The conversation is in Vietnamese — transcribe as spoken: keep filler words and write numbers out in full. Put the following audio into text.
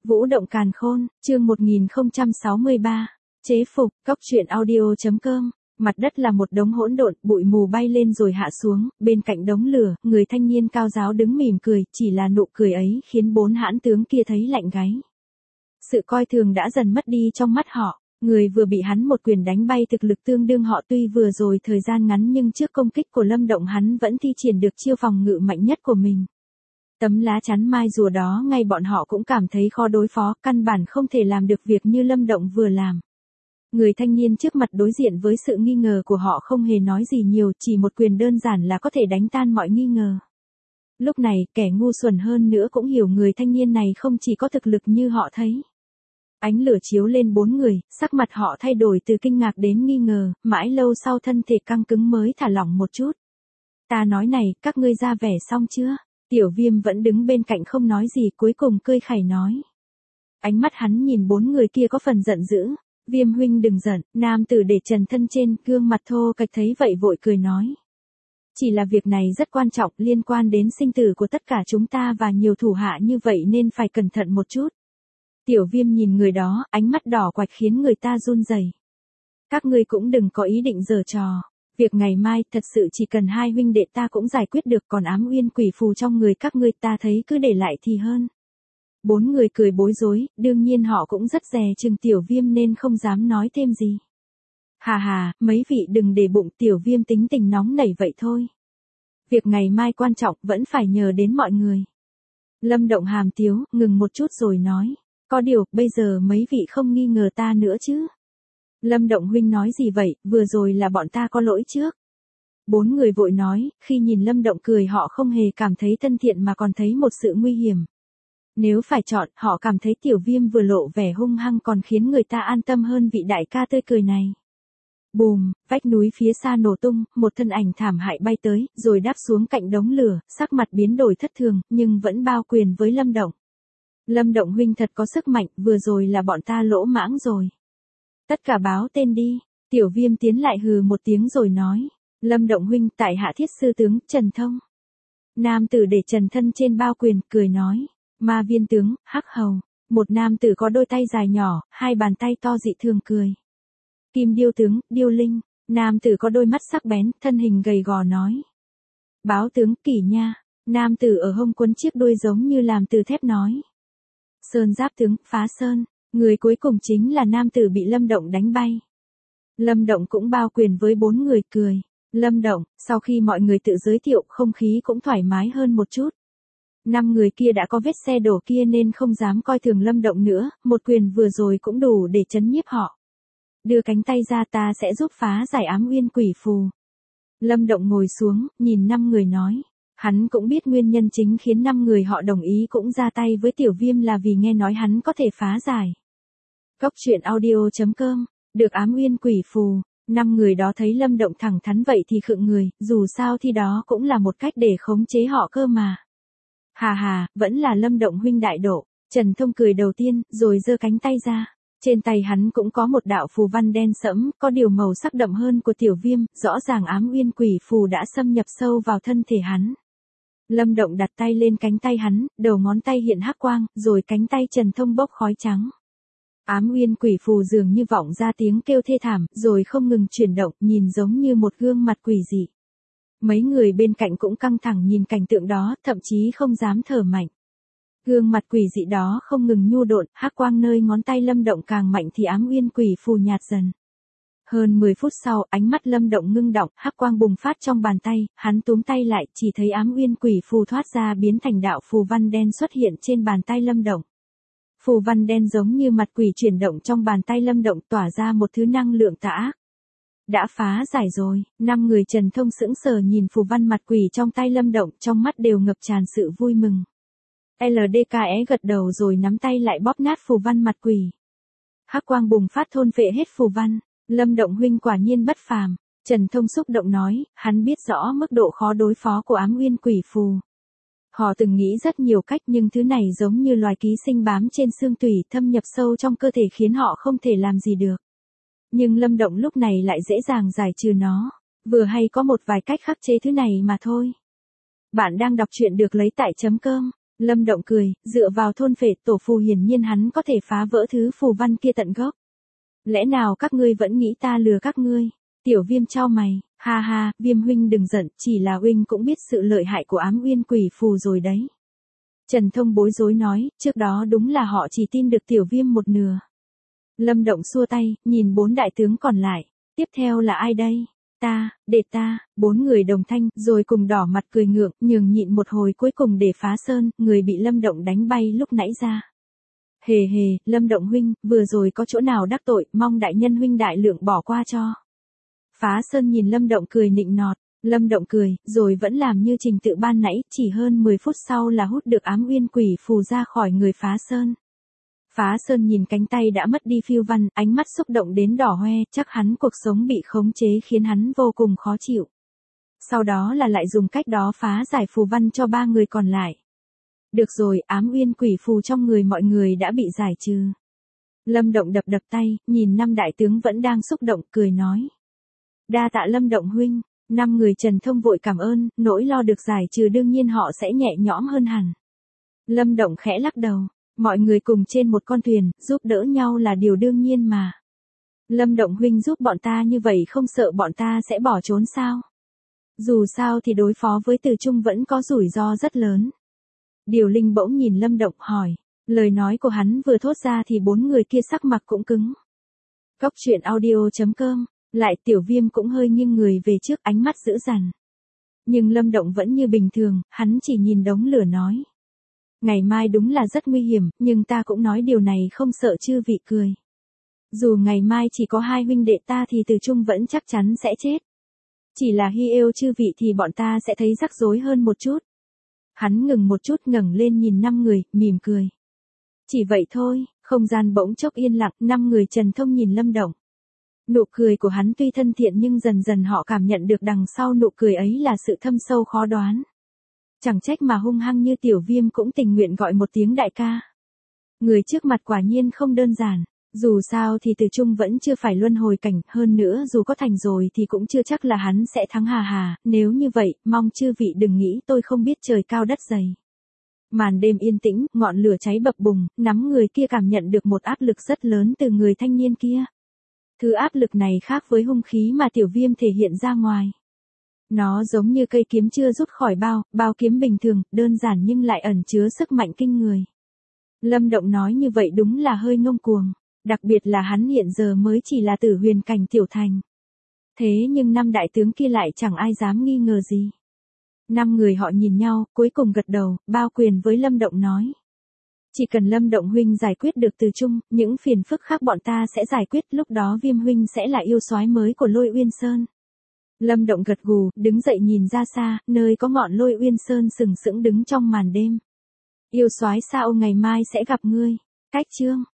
Vũ động càn khôn, chương một nghìn không trăm sáu mươi ba. Chế phục, cóc truyện audio.com. Mặt đất là một đống hỗn độn, bụi mù bay lên rồi hạ xuống, bên cạnh đống lửa, người thanh niên cao giáo đứng mỉm cười, chỉ là nụ cười ấy khiến bốn hãn tướng kia thấy lạnh gáy. Sự coi thường đã dần mất đi trong mắt họ, người vừa bị hắn một quyền đánh bay thực lực tương đương họ tuy vừa rồi thời gian ngắn nhưng trước công kích của Lâm Động hắn vẫn thi triển được chiêu phòng ngự mạnh nhất của mình. Tấm lá chắn mai rùa đó ngay bọn họ cũng cảm thấy khó đối phó, căn bản không thể làm được việc như Lâm Động vừa làm. Người thanh niên trước mặt đối diện với sự nghi ngờ của họ không hề nói gì nhiều, chỉ một quyền đơn giản là có thể đánh tan mọi nghi ngờ. Lúc này, kẻ ngu xuẩn hơn nữa cũng hiểu người thanh niên này không chỉ có thực lực như họ thấy. Ánh lửa chiếu lên bốn người, sắc mặt họ thay đổi từ kinh ngạc đến nghi ngờ, mãi lâu sau thân thể căng cứng mới thả lỏng một chút. Ta nói này, các ngươi ra vẻ xong chưa? Tiểu Viêm vẫn đứng bên cạnh không nói gì, cuối cùng cười khẩy nói. Ánh mắt hắn nhìn bốn người kia có phần giận dữ. Viêm huynh đừng giận, nam tử để trần thân trên, gương mặt thô kệch thấy vậy vội cười nói. Chỉ là việc này rất quan trọng, liên quan đến sinh tử của tất cả chúng ta và nhiều thủ hạ như vậy nên phải cẩn thận một chút. Tiểu Viêm nhìn người đó, ánh mắt đỏ quạch khiến người ta run rẩy. Các ngươi cũng đừng có ý định giở trò. Việc ngày mai thật sự chỉ cần hai huynh đệ ta cũng giải quyết được, còn ám uyên quỷ phù trong người các ngươi ta thấy cứ để lại thì hơn. Bốn người cười bối rối, đương nhiên họ cũng rất dè chừng Tiểu Viêm nên không dám nói thêm gì. Hà hà, mấy vị đừng để bụng, Tiểu Viêm tính tình nóng nảy vậy thôi. Việc ngày mai quan trọng vẫn phải nhờ đến mọi người. Lâm Động hàm tiếu, ngừng một chút rồi nói. Có điều, bây giờ mấy vị không nghi ngờ ta nữa chứ? Lâm Động huynh nói gì vậy, vừa rồi là bọn ta có lỗi trước. Bốn người vội nói, khi nhìn Lâm Động cười họ không hề cảm thấy thân thiện mà còn thấy một sự nguy hiểm. Nếu phải chọn, họ cảm thấy Tiểu Viêm vừa lộ vẻ hung hăng còn khiến người ta an tâm hơn vị đại ca tươi cười này. Bùm, vách núi phía xa nổ tung, một thân ảnh thảm hại bay tới, rồi đáp xuống cạnh đống lửa, sắc mặt biến đổi thất thường, nhưng vẫn bao quyền với Lâm Động. Lâm Động huynh thật có sức mạnh, vừa rồi là bọn ta lỗ mãng rồi. Tất cả báo tên đi. Tiểu Viêm tiến lại hừ một tiếng rồi nói. Lâm Động huynh, tại hạ Thiết sư tướng, Trần Thông. Nam tử để trần thân trên bao quyền, cười nói. Ma viên tướng, Hắc Hầu. Một nam tử có đôi tay dài nhỏ, hai bàn tay to dị thường cười. Kim điêu tướng, Điêu Linh. Nam tử có đôi mắt sắc bén, thân hình gầy gò nói. Báo tướng, Kỷ Nha. Nam tử ở hông quấn chiếc đuôi giống như làm từ thép nói. Sơn Giáp tướng, Phá Sơn. Người cuối cùng chính là nam tử bị Lâm Động đánh bay. Lâm Động cũng bao quyền với bốn người cười. Lâm Động, sau khi mọi người tự giới thiệu không khí cũng thoải mái hơn một chút. Năm người kia đã có vết xe đổ kia nên không dám coi thường Lâm Động nữa, một quyền vừa rồi cũng đủ để chấn nhiếp họ. Đưa cánh tay ra ta sẽ giúp phá giải ám uyên quỷ phù. Lâm Động ngồi xuống, nhìn năm người nói. Hắn cũng biết nguyên nhân chính khiến năm người họ đồng ý cũng ra tay với Tiểu Viêm là vì nghe nói hắn có thể phá giải. Cóc truyện audio.com, được ám uyên quỷ phù, năm người đó thấy Lâm Động thẳng thắn vậy thì khựng người, dù sao thì đó cũng là một cách để khống chế họ cơ mà. Hà hà, vẫn là Lâm Động huynh đại độ, Trần Thông cười đầu tiên, rồi giơ cánh tay ra. Trên tay hắn cũng có một đạo phù văn đen sẫm, có điều màu sắc đậm hơn của Tiểu Viêm, rõ ràng ám uyên quỷ phù đã xâm nhập sâu vào thân thể hắn. Lâm Động đặt tay lên cánh tay hắn, đầu ngón tay hiện hắc quang, rồi cánh tay Trần Thông bốc khói trắng. Ám uyên quỷ phù dường như vọng ra tiếng kêu thê thảm, rồi không ngừng chuyển động, nhìn giống như một gương mặt quỷ dị. Mấy người bên cạnh cũng căng thẳng nhìn cảnh tượng đó, thậm chí không dám thở mạnh. Gương mặt quỷ dị đó không ngừng nhu độn, hắc quang nơi ngón tay Lâm Động càng mạnh thì ám uyên quỷ phù nhạt dần. Hơn mười phút sau, ánh mắt Lâm Động ngưng động, hắc quang bùng phát trong bàn tay, hắn túm tay lại, chỉ thấy ám uyên quỷ phù thoát ra biến thành đạo phù văn đen xuất hiện trên bàn tay Lâm Động. Phù văn đen giống như mặt quỷ chuyển động trong bàn tay Lâm Động tỏa ra một thứ năng lượng tà ác. Đã phá giải rồi, năm người Trần Thông sững sờ nhìn phù văn mặt quỷ trong tay Lâm Động, trong mắt đều ngập tràn sự vui mừng. lờ đê ca e gật đầu rồi nắm tay lại bóp nát phù văn mặt quỷ. Hắc quang bùng phát thôn phệ hết phù văn. Lâm Động huynh quả nhiên bất phàm. Trần Thông xúc động nói, hắn biết rõ mức độ khó đối phó của ám uyên quỷ phù. Họ từng nghĩ rất nhiều cách nhưng thứ này giống như loài ký sinh bám trên xương tủy thâm nhập sâu trong cơ thể khiến họ không thể làm gì được. Nhưng Lâm Động lúc này lại dễ dàng giải trừ nó. Vừa hay có một vài cách khắc chế thứ này mà thôi. Bạn đang đọc truyện được lấy tại chấm com. Lâm Động cười, dựa vào thôn phệ tổ phù hiển nhiên hắn có thể phá vỡ thứ phù văn kia tận gốc. Lẽ nào các ngươi vẫn nghĩ ta lừa các ngươi? Tiểu Viêm chau mày, ha ha, Viêm huynh đừng giận, chỉ là huynh cũng biết sự lợi hại của ám uyên quỷ phù rồi đấy. Trần Thông bối rối nói, trước đó đúng là họ chỉ tin được Tiểu Viêm một nửa. Lâm Động xua tay, nhìn bốn đại tướng còn lại, tiếp theo là ai đây? Ta, để ta, bốn người đồng thanh, rồi cùng đỏ mặt cười ngượng, nhường nhịn một hồi cuối cùng để phá sơn, người bị Lâm Động đánh bay lúc nãy ra. Hề hề, Lâm Động huynh, vừa rồi có chỗ nào đắc tội, mong đại nhân huynh đại lượng bỏ qua cho. Phá sơn nhìn Lâm Động cười nịnh nọt, Lâm Động cười, rồi vẫn làm như trình tự ban nãy, chỉ hơn mười phút sau là hút được ám uyên quỷ phù ra khỏi người Phá Sơn. Phá Sơn nhìn cánh tay đã mất đi phiêu văn, ánh mắt xúc động đến đỏ hoe, chắc hắn cuộc sống bị khống chế khiến hắn vô cùng khó chịu. Sau đó là lại dùng cách đó phá giải phù văn cho ba người còn lại. Được rồi, ám uyên quỷ phù trong người mọi người đã bị giải trừ. Lâm Động đập đập tay, nhìn năm đại tướng vẫn đang xúc động, cười nói. Đa tạ Lâm Động huynh, năm người Trần Thông vội cảm ơn, nỗi lo được giải trừ đương nhiên họ sẽ nhẹ nhõm hơn hẳn. Lâm Động khẽ lắc đầu. Mọi người cùng trên một con thuyền, giúp đỡ nhau là điều đương nhiên mà. Lâm Động huynh giúp bọn ta như vậy không sợ bọn ta sẽ bỏ trốn sao? Dù sao thì đối phó với Từ Trung vẫn có rủi ro rất lớn. Điều Linh bỗng nhìn Lâm Động hỏi. Lời nói của hắn vừa thốt ra thì bốn người kia sắc mặt cũng cứng. Cốc truyện audio chấm com. Lại Tiểu Viêm cũng hơi nghiêng người về trước, ánh mắt dữ dằn. Nhưng Lâm Động vẫn như bình thường, hắn chỉ nhìn đống lửa nói. Ngày mai đúng là rất nguy hiểm, nhưng ta cũng nói điều này không sợ chư vị cười. Dù ngày mai chỉ có hai huynh đệ ta thì Từ Trung vẫn chắc chắn sẽ chết. Chỉ là hy êu chư vị thì bọn ta sẽ thấy rắc rối hơn một chút. Hắn ngừng một chút ngẩng lên nhìn năm người, mỉm cười. Chỉ vậy thôi, không gian bỗng chốc yên lặng, năm người Trần Thông nhìn Lâm Động. Nụ cười của hắn tuy thân thiện nhưng dần dần họ cảm nhận được đằng sau nụ cười ấy là sự thâm sâu khó đoán. Chẳng trách mà hung hăng như Tiểu Viêm cũng tình nguyện gọi một tiếng đại ca. Người trước mặt quả nhiên không đơn giản, dù sao thì Từ Trung vẫn chưa phải luân hồi cảnh, hơn nữa dù có thành rồi thì cũng chưa chắc là hắn sẽ thắng hà hà, nếu như vậy, mong chư vị đừng nghĩ tôi không biết trời cao đất dày. Màn đêm yên tĩnh, ngọn lửa cháy bập bùng, nắm người kia cảm nhận được một áp lực rất lớn từ người thanh niên kia. Thứ áp lực này khác với hung khí mà Tiểu Viêm thể hiện ra ngoài. Nó giống như cây kiếm chưa rút khỏi bao, bao kiếm bình thường, đơn giản nhưng lại ẩn chứa sức mạnh kinh người. Lâm Động nói như vậy đúng là hơi ngông cuồng, đặc biệt là hắn hiện giờ mới chỉ là tử huyền cảnh tiểu thành. Thế nhưng năm đại tướng kia lại chẳng ai dám nghi ngờ gì. Năm người họ nhìn nhau, cuối cùng gật đầu, bao quyền với Lâm Động nói. Chỉ cần Lâm Động huynh giải quyết được Từ Trung, những phiền phức khác bọn ta sẽ giải quyết, lúc đó Viêm huynh sẽ là yêu soái mới của Lôi Uyên Sơn. Lâm Động gật gù, đứng dậy nhìn ra xa, nơi có ngọn Lôi Uyên Sơn sừng sững đứng trong màn đêm. Yêu soái sao ngày mai sẽ gặp ngươi. Cách chương